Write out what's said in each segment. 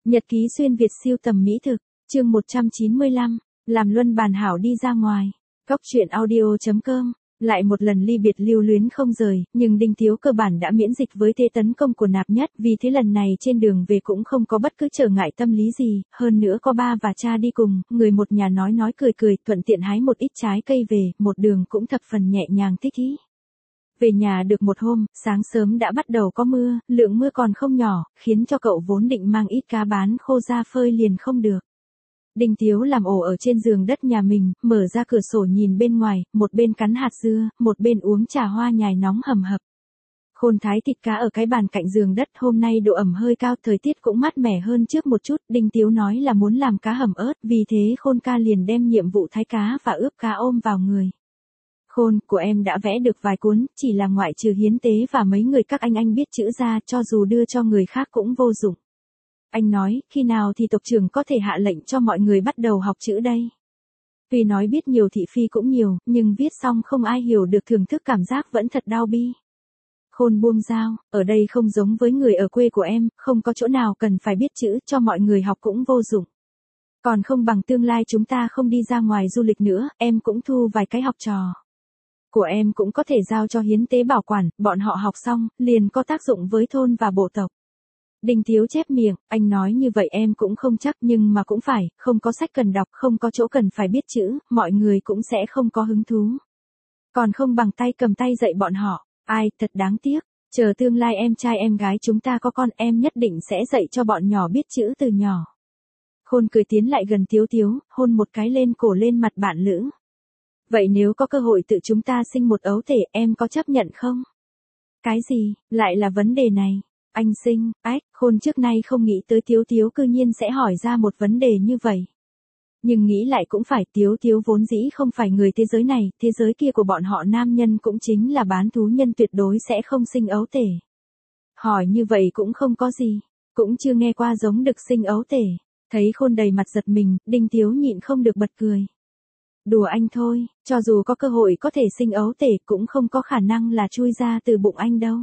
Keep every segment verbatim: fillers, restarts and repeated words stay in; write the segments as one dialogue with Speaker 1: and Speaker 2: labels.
Speaker 1: Nhật ký xuyên Việt siêu tầm mỹ thực, chương một trăm chín mươi lăm, làm luân bàn hảo đi ra ngoài. Góc truyện audio chấm com, lại một lần ly biệt lưu luyến không rời, nhưng Đinh Tiếu cơ bản đã miễn dịch với thế tấn công của Nạp Nhất, vì thế lần này trên đường về cũng không có bất cứ trở ngại tâm lý gì, hơn nữa có ba và cha đi cùng, người một nhà nói nói cười cười, thuận tiện hái một ít trái cây về, một đường cũng thập phần nhẹ nhàng thích ý. Về nhà được một hôm, sáng sớm đã bắt đầu có mưa, lượng mưa còn không nhỏ, khiến cho cậu vốn định mang ít cá bán khô ra phơi liền không được. Đinh Tiếu làm ổ ở trên giường đất nhà mình, mở ra cửa sổ nhìn bên ngoài, một bên cắn hạt dưa, một bên uống trà hoa nhài nóng hầm hập. Khôn thái thịt cá ở cái bàn cạnh giường đất, hôm nay độ ẩm hơi cao, thời tiết cũng mát mẻ hơn trước một chút, Đinh Tiếu nói là muốn làm cá hầm ớt, vì thế Khôn ca liền đem nhiệm vụ thái cá và ướp cá ôm vào người. Khôn, của em đã vẽ được vài cuốn, chỉ là ngoại trừ hiến tế và mấy người các anh anh biết chữ ra, cho dù đưa cho người khác cũng vô dụng. Anh nói, khi nào thì tộc trưởng có thể hạ lệnh cho mọi người bắt đầu học chữ đây? Tuy nói biết nhiều thị phi cũng nhiều, nhưng viết xong không ai hiểu được, thưởng thức cảm giác vẫn thật đau bi. Khôn buông dao, ở đây không giống với người ở quê của em, không có chỗ nào cần phải biết chữ, cho mọi người học cũng vô dụng. Còn không bằng tương lai chúng ta không đi ra ngoài du lịch nữa, em cũng thu vài cái học trò của em cũng có thể giao cho hiến tế bảo quản, bọn họ học xong, liền có tác dụng với thôn và bộ tộc. Đinh Tiếu chép miệng, anh nói như vậy em cũng không chắc, nhưng mà cũng phải, không có sách cần đọc, không có chỗ cần phải biết chữ, mọi người cũng sẽ không có hứng thú. Còn không bằng tay cầm tay dạy bọn họ, ai, thật đáng tiếc, chờ tương lai em trai em gái chúng ta có con, em nhất định sẽ dạy cho bọn nhỏ biết chữ từ nhỏ. Khôn cười tiến lại gần Tiếu Tiếu, hôn một cái lên cổ lên mặt bạn lữ. Vậy nếu có cơ hội tự chúng ta sinh một ấu thể, em có chấp nhận không? Cái gì, lại là vấn đề này? Anh sinh, ách, Khôn trước nay không nghĩ tới Tiếu Tiếu cư nhiên sẽ hỏi ra một vấn đề như vậy. Nhưng nghĩ lại cũng phải, Tiếu Tiếu vốn dĩ không phải người thế giới này, thế giới kia của bọn họ nam nhân cũng chính là bán thú nhân, tuyệt đối sẽ không sinh ấu tể. Hỏi như vậy cũng không có gì, cũng chưa nghe qua giống được sinh ấu tể. Thấy Khôn đầy mặt giật mình, Đinh Tiếu nhịn không được bật cười. Đùa anh thôi, cho dù có cơ hội có thể sinh ấu tể cũng không có khả năng là chui ra từ bụng anh đâu.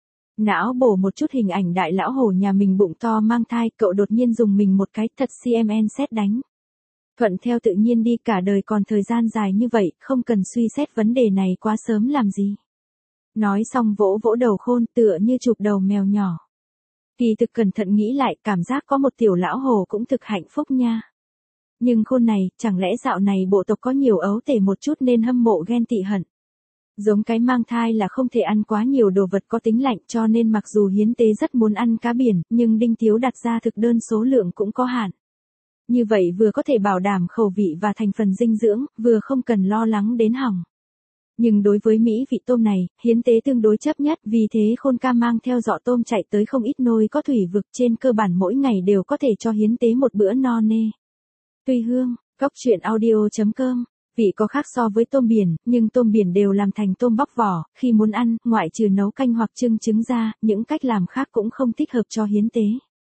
Speaker 1: Não bổ một chút hình ảnh đại lão hổ nhà mình bụng to mang thai, cậu đột nhiên dùng mình một cái, thật xê em en sét đánh. Thuận theo tự nhiên đi, cả đời còn thời gian dài như vậy, không cần suy xét vấn đề này quá sớm làm gì. Nói xong vỗ vỗ đầu Khôn, tựa như chụp đầu mèo nhỏ. Kỳ thực cẩn thận nghĩ lại, cảm giác có một tiểu lão hổ cũng thực hạnh phúc nha. Nhưng Khôn này, chẳng lẽ dạo này bộ tộc có nhiều ấu tể một chút nên hâm mộ ghen tị hận. Giống cái mang thai là không thể ăn quá nhiều đồ vật có tính lạnh, cho nên mặc dù hiến tế rất muốn ăn cá biển, nhưng Đinh Tiếu đặt ra thực đơn số lượng cũng có hạn. Như vậy vừa có thể bảo đảm khẩu vị và thành phần dinh dưỡng, vừa không cần lo lắng đến hỏng. Nhưng đối với mỹ vị tôm này, hiến tế tương đối chấp nhất, vì thế Khôn ca mang theo giỏ tôm chạy tới không ít nôi có thủy vực, trên cơ bản mỗi ngày đều có thể cho hiến tế một bữa no nê. Tuy hương, góc truyện audio chấm com, vị có khác so với tôm biển, nhưng tôm biển đều làm thành tôm bóc vỏ, khi muốn ăn, ngoại trừ nấu canh hoặc trưng trứng ra, những cách làm khác cũng không thích hợp cho hiến tế.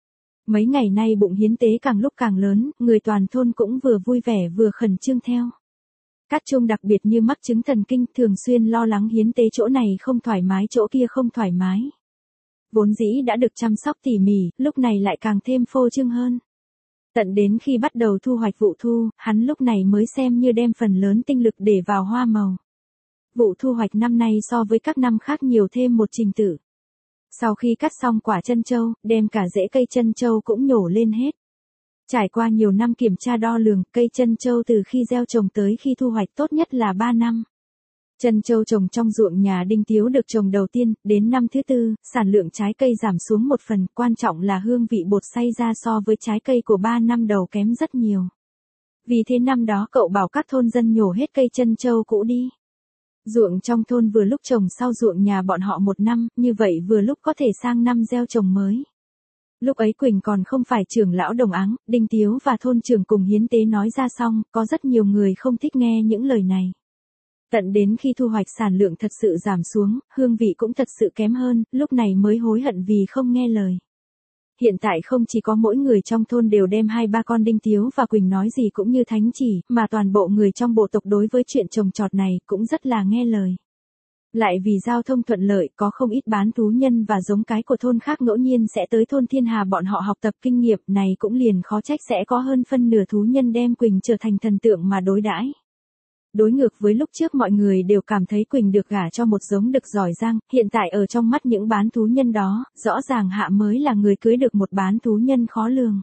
Speaker 1: Mấy ngày nay bụng hiến tế càng lúc càng lớn, người toàn thôn cũng vừa vui vẻ vừa khẩn trương theo. Các chung đặc biệt như mắc chứng thần kinh, thường xuyên lo lắng hiến tế chỗ này không thoải mái chỗ kia không thoải mái. Vốn dĩ đã được chăm sóc tỉ mỉ, lúc này lại càng thêm phô trương hơn. Tận đến khi bắt đầu thu hoạch vụ thu, hắn lúc này mới xem như đem phần lớn tinh lực để vào hoa màu. Vụ thu hoạch năm nay so với các năm khác nhiều thêm một trình tự. Sau khi cắt xong quả chân châu, đem cả rễ cây chân châu cũng nhổ lên hết. Trải qua nhiều năm kiểm tra đo lường, cây chân châu từ khi gieo trồng tới khi thu hoạch tốt nhất là ba năm. Chân châu trồng trong ruộng nhà Đinh Tiếu được trồng đầu tiên, đến năm thứ tư, sản lượng trái cây giảm xuống một phần, quan trọng là hương vị bột xay ra so với trái cây của ba năm đầu kém rất nhiều. Vì thế năm đó cậu bảo các thôn dân nhổ hết cây chân châu cũ đi. Ruộng trong thôn vừa lúc trồng sau ruộng nhà bọn họ một năm, như vậy vừa lúc có thể sang năm gieo trồng mới. Lúc ấy Quỳnh còn không phải trưởng lão Đồng Áng, Đinh Tiếu và thôn trưởng cùng hiến tế nói ra xong, có rất nhiều người không thích nghe những lời này. Tận đến khi thu hoạch sản lượng thật sự giảm xuống, hương vị cũng thật sự kém hơn, lúc này mới hối hận vì không nghe lời. Hiện tại không chỉ có mỗi người trong thôn đều đem hai ba con Đinh Tiếu và Quỳnh nói gì cũng như thánh chỉ, mà toàn bộ người trong bộ tộc đối với chuyện trồng trọt này cũng rất là nghe lời. Lại vì giao thông thuận lợi có không ít bán thú nhân và giống cái của thôn khác ngẫu nhiên sẽ tới thôn Thiên Hà bọn họ học tập kinh nghiệm này cũng liền khó trách sẽ có hơn phân nửa thú nhân đem Quỳnh trở thành thần tượng mà đối đãi. Đối ngược với lúc trước mọi người đều cảm thấy Quỳnh được gả cho một giống đực giỏi giang, hiện tại ở trong mắt những bán thú nhân đó, rõ ràng Hạ mới là người cưới được một bán thú nhân khó lường.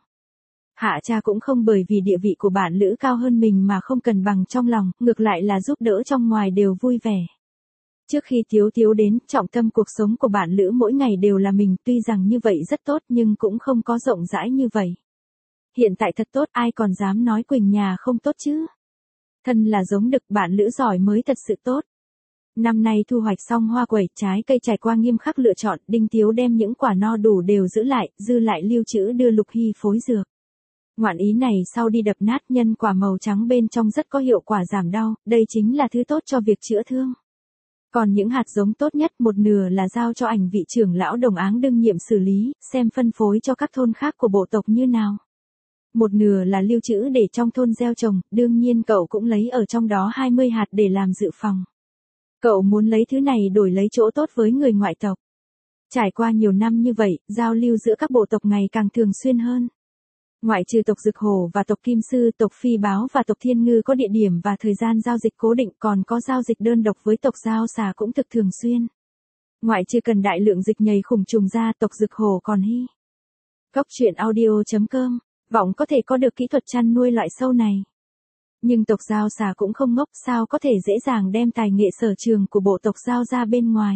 Speaker 1: Hạ cha cũng không bởi vì địa vị của bạn lữ cao hơn mình mà không cần bằng trong lòng, ngược lại là giúp đỡ trong ngoài đều vui vẻ. Trước khi Tiếu Tiếu đến, trọng tâm cuộc sống của bạn lữ mỗi ngày đều là mình, tuy rằng như vậy rất tốt nhưng cũng không có rộng rãi như vậy. Hiện tại thật tốt, ai còn dám nói Quỳnh nhà không tốt chứ? Thân là giống đực, bạn lữ giỏi mới thật sự tốt. Năm nay thu hoạch xong hoa quẩy, trái cây trải qua nghiêm khắc lựa chọn, Đinh Tiếu đem những quả no đủ đều giữ lại, dư lại lưu trữ đưa Lục Hy phối dược. Ngoạn ý này sau đi đập nát, nhân quả màu trắng bên trong rất có hiệu quả giảm đau, đây chính là thứ tốt cho việc chữa thương. Còn những hạt giống tốt nhất một nửa là giao cho ảnh vị trưởng lão Đồng Áng đương nhiệm xử lý, xem phân phối cho các thôn khác của bộ tộc như nào. Một nửa là lưu trữ để trong thôn gieo trồng, đương nhiên cậu cũng lấy ở trong đó hai mươi hạt để làm dự phòng. Cậu muốn lấy thứ này đổi lấy chỗ tốt với người ngoại tộc. Trải qua nhiều năm như vậy, giao lưu giữa các bộ tộc ngày càng thường xuyên hơn. Ngoại trừ tộc Dực Hổ và tộc Kim Sư, tộc Phi Báo và tộc Thiên Ngư có địa điểm và thời gian giao dịch cố định, còn có giao dịch đơn độc với tộc Dao Xà cũng thực thường xuyên. Ngoại trừ cần đại lượng dịch nhầy khủng trùng ra, tộc Dực Hổ còn hy. Cốc truyện audio chấm com, vọng có thể có được kỹ thuật chăn nuôi loại sâu này. Nhưng tộc Dao Xà cũng không ngốc, sao có thể dễ dàng đem tài nghệ sở trường của bộ tộc Dao ra bên ngoài.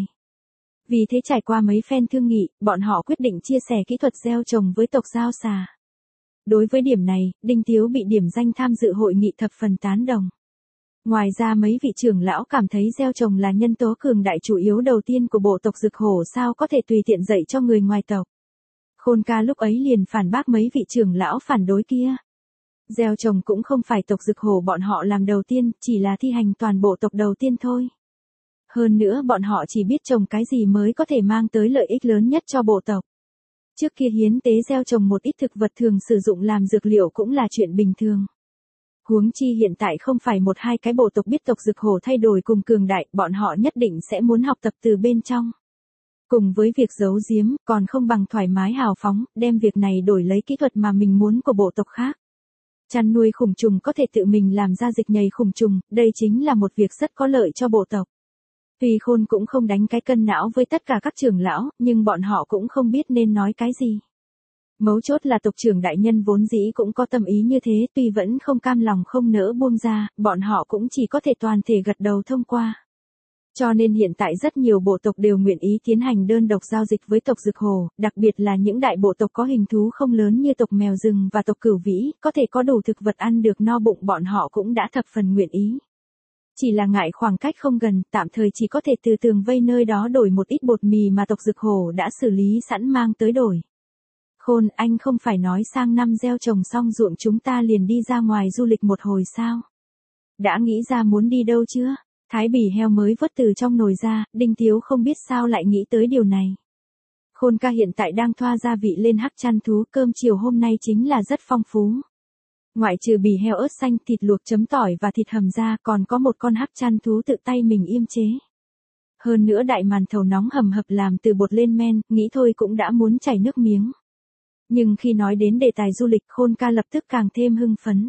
Speaker 1: Vì thế trải qua mấy phen thương nghị, bọn họ quyết định chia sẻ kỹ thuật gieo trồng với tộc Dao Xà. Đối với điểm này, Đinh Tiếu bị điểm danh tham dự hội nghị thập phần tán đồng. Ngoài ra mấy vị trưởng lão cảm thấy gieo trồng là nhân tố cường đại chủ yếu đầu tiên của bộ tộc Dực Hổ, sao có thể tùy tiện dạy cho người ngoài tộc. Khôn ca lúc ấy liền phản bác mấy vị trưởng lão phản đối kia. Gieo trồng cũng không phải tộc Dực Hổ bọn họ làm đầu tiên, chỉ là thi hành toàn bộ tộc đầu tiên thôi. Hơn nữa bọn họ chỉ biết trồng cái gì mới có thể mang tới lợi ích lớn nhất cho bộ tộc. Trước kia hiến tế gieo trồng một ít thực vật thường sử dụng làm dược liệu cũng là chuyện bình thường. Huống chi hiện tại không phải một hai cái bộ tộc biết tộc Dực Hổ thay đổi cùng cường đại, bọn họ nhất định sẽ muốn học tập từ bên trong. Cùng với việc giấu giếm, còn không bằng thoải mái hào phóng, đem việc này đổi lấy kỹ thuật mà mình muốn của bộ tộc khác. Chăn nuôi khủng trùng có thể tự mình làm ra dịch nhầy khủng trùng, đây chính là một việc rất có lợi cho bộ tộc. Tuy Khôn cũng không đánh cái cân não với tất cả các trưởng lão, nhưng bọn họ cũng không biết nên nói cái gì. Mấu chốt là tộc trưởng đại nhân vốn dĩ cũng có tâm ý như thế, tuy vẫn không cam lòng không nỡ buông ra, bọn họ cũng chỉ có thể toàn thể gật đầu thông qua. Cho nên hiện tại rất nhiều bộ tộc đều nguyện ý tiến hành đơn độc giao dịch với tộc Dực Hổ, đặc biệt là những đại bộ tộc có hình thú không lớn như tộc Mèo Rừng và tộc Cửu Vĩ, có thể có đủ thực vật ăn được no bụng, bọn họ cũng đã thập phần nguyện ý. Chỉ là ngại khoảng cách không gần, tạm thời chỉ có thể từ tường vây nơi đó đổi một ít bột mì mà tộc Dực Hổ đã xử lý sẵn mang tới đổi. Khôn, anh không phải nói sang năm gieo trồng xong ruộng chúng ta liền đi ra ngoài du lịch một hồi sao? Đã nghĩ ra muốn đi đâu chưa? Thái bỉ heo mới vớt từ trong nồi ra, Đinh Tiếu không biết sao lại nghĩ tới điều này. Khôn ca hiện tại đang thoa gia vị lên hắc chăn thú, cơm chiều hôm nay chính là rất phong phú. Ngoại trừ bỉ heo ớt xanh, thịt luộc chấm tỏi và thịt hầm ra, còn có một con hắc chăn thú tự tay mình yêm chế. Hơn nữa đại màn thầu nóng hầm hập làm từ bột lên men, nghĩ thôi cũng đã muốn chảy nước miếng. Nhưng khi nói đến đề tài du lịch, Khôn ca lập tức càng thêm hưng phấn.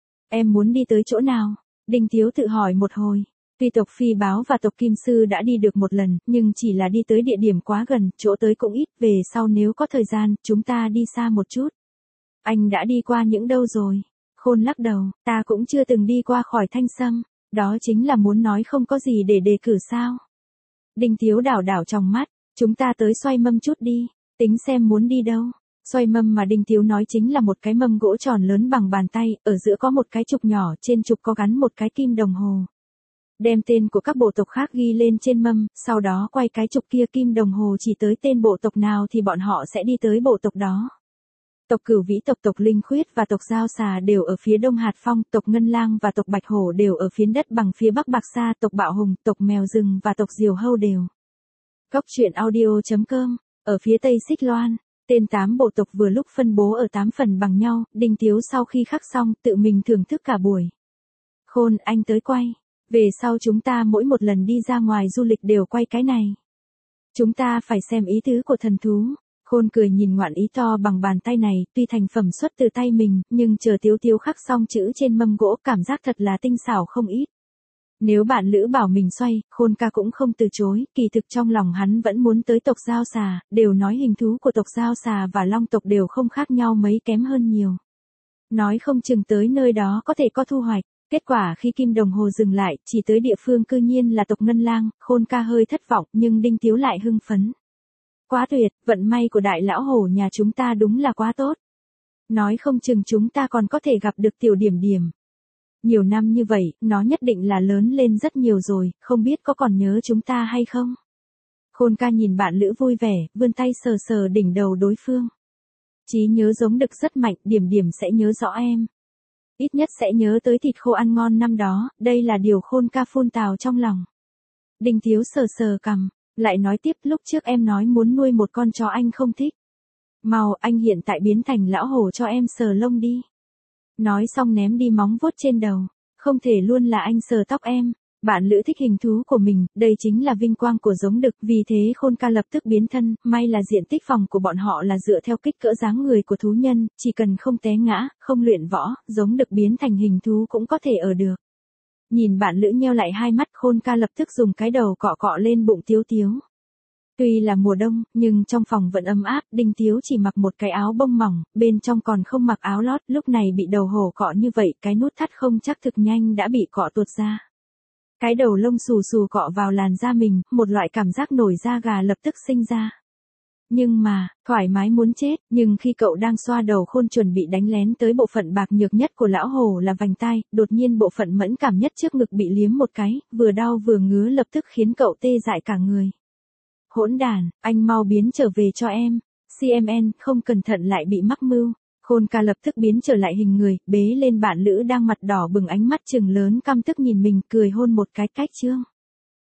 Speaker 1: Em muốn đi tới chỗ nào? Đinh Tiếu tự hỏi một hồi. Tuy tộc Phi Báo và tộc Kim Sư đã đi được một lần, nhưng chỉ là đi tới địa điểm quá gần, chỗ tới cũng ít, về sau nếu có thời gian, chúng ta đi xa một chút. Anh đã đi qua những đâu rồi? Khôn lắc đầu, ta cũng chưa từng đi qua khỏi Thanh Sâm, đó chính là muốn nói không có gì để đề cử sao. Đinh Tiếu đảo đảo trong mắt, chúng ta tới Xoay Mâm chút đi, tính xem muốn đi đâu. Xoay Mâm mà Đinh Tiếu nói chính là một cái mâm gỗ tròn lớn bằng bàn tay, ở giữa có một cái trục nhỏ, trên trục có gắn một cái kim đồng hồ. Đem tên của các bộ tộc khác ghi lên trên mâm, sau đó quay cái trục kia, kim đồng hồ chỉ tới tên bộ tộc nào thì bọn họ sẽ đi tới bộ tộc đó. Tộc Cửu Vĩ, tộc tộc Linh Khuyết và tộc Dao Xà đều ở phía đông Hạt Phong, tộc Ngân Lang và tộc Bạch Hổ đều ở phiến đất bằng phía bắc Bạc Sa, tộc Bạo Hùng, tộc Mèo Rừng và tộc Diều Hâu đều. Cốc truyện audio chấm com, ở phía tây Xích Loan, tên tám bộ tộc vừa lúc phân bố ở tám phần bằng nhau, Đinh Tiếu sau khi khắc xong, tự mình thưởng thức cả buổi. Khôn, anh tới quay. Về sau chúng ta mỗi một lần đi ra ngoài du lịch đều quay cái này. Chúng ta phải xem ý tứ của thần thú. Khôn cười nhìn ngoạn ý to bằng bàn tay này, tuy thành phẩm xuất từ tay mình, nhưng chờ Tiếu Tiếu khắc xong chữ trên mâm gỗ cảm giác thật là tinh xảo không ít. Nếu bạn Lữ bảo mình xoay, Khôn ca cũng không từ chối, kỳ thực trong lòng hắn vẫn muốn tới tộc Dao Xà, đều nói hình thú của tộc Dao Xà và Long tộc đều không khác nhau mấy, kém hơn nhiều. Nói không chừng tới nơi đó có thể có thu hoạch. Kết quả khi kim đồng hồ dừng lại, chỉ tới địa phương cư nhiên là tộc Ngân Lang, Khôn ca hơi thất vọng, nhưng Đinh Tiếu lại hưng phấn. Quá tuyệt, vận may của đại lão hổ nhà chúng ta đúng là quá tốt. Nói không chừng chúng ta còn có thể gặp được tiểu điểm điểm. Nhiều năm như vậy, nó nhất định là lớn lên rất nhiều rồi, không biết có còn nhớ chúng ta hay không? Khôn ca nhìn bạn Lữ vui vẻ, vươn tay sờ sờ đỉnh đầu đối phương. Trí nhớ giống đực rất mạnh, điểm điểm sẽ nhớ rõ em. Ít nhất sẽ nhớ tới thịt khô ăn ngon năm đó, đây là điều Khôn ca phun tào trong lòng. Đinh Tiếu sờ sờ cằm, lại nói tiếp, lúc trước em nói muốn nuôi một con chó anh không thích. Mau, anh hiện tại biến thành lão hổ cho em sờ lông đi. Nói xong ném đi móng vuốt trên đầu, không thể luôn là anh sờ tóc em. Bạn Lữ thích hình thú của mình, đây chính là vinh quang của giống đực, vì thế Khôn ca lập tức biến thân, may là diện tích phòng của bọn họ là dựa theo kích cỡ dáng người của thú nhân, chỉ cần không té ngã, không luyện võ, giống đực biến thành hình thú cũng có thể ở được. Nhìn bạn Lữ nheo lại hai mắt, Khôn ca lập tức dùng cái đầu cọ cọ lên bụng Tiếu Tiếu. Tuy là mùa đông, nhưng trong phòng vẫn ấm áp, Đinh Tiếu chỉ mặc một cái áo bông mỏng, bên trong còn không mặc áo lót, lúc này bị đầu hổ cọ như vậy, cái nút thắt không chắc thực nhanh đã bị cọ tuột ra. Cái đầu lông xù xù cọ vào làn da mình, một loại cảm giác nổi da gà lập tức sinh ra. Nhưng mà, thoải mái muốn chết, nhưng khi cậu đang xoa đầu Khôn chuẩn bị đánh lén tới bộ phận bạc nhược nhất của lão hổ là vành tai, đột nhiên bộ phận mẫn cảm nhất trước ngực bị liếm một cái, vừa đau vừa ngứa lập tức khiến cậu tê dại cả người. Hỗn đàn, anh mau biến trở về cho em. xê em en, không cẩn thận lại bị mắc mưu. Khôn ca lập tức biến trở lại hình người, bế lên bạn Lữ đang mặt đỏ bừng, ánh mắt trừng lớn căm tức nhìn mình, cười hôn một cái cách chương.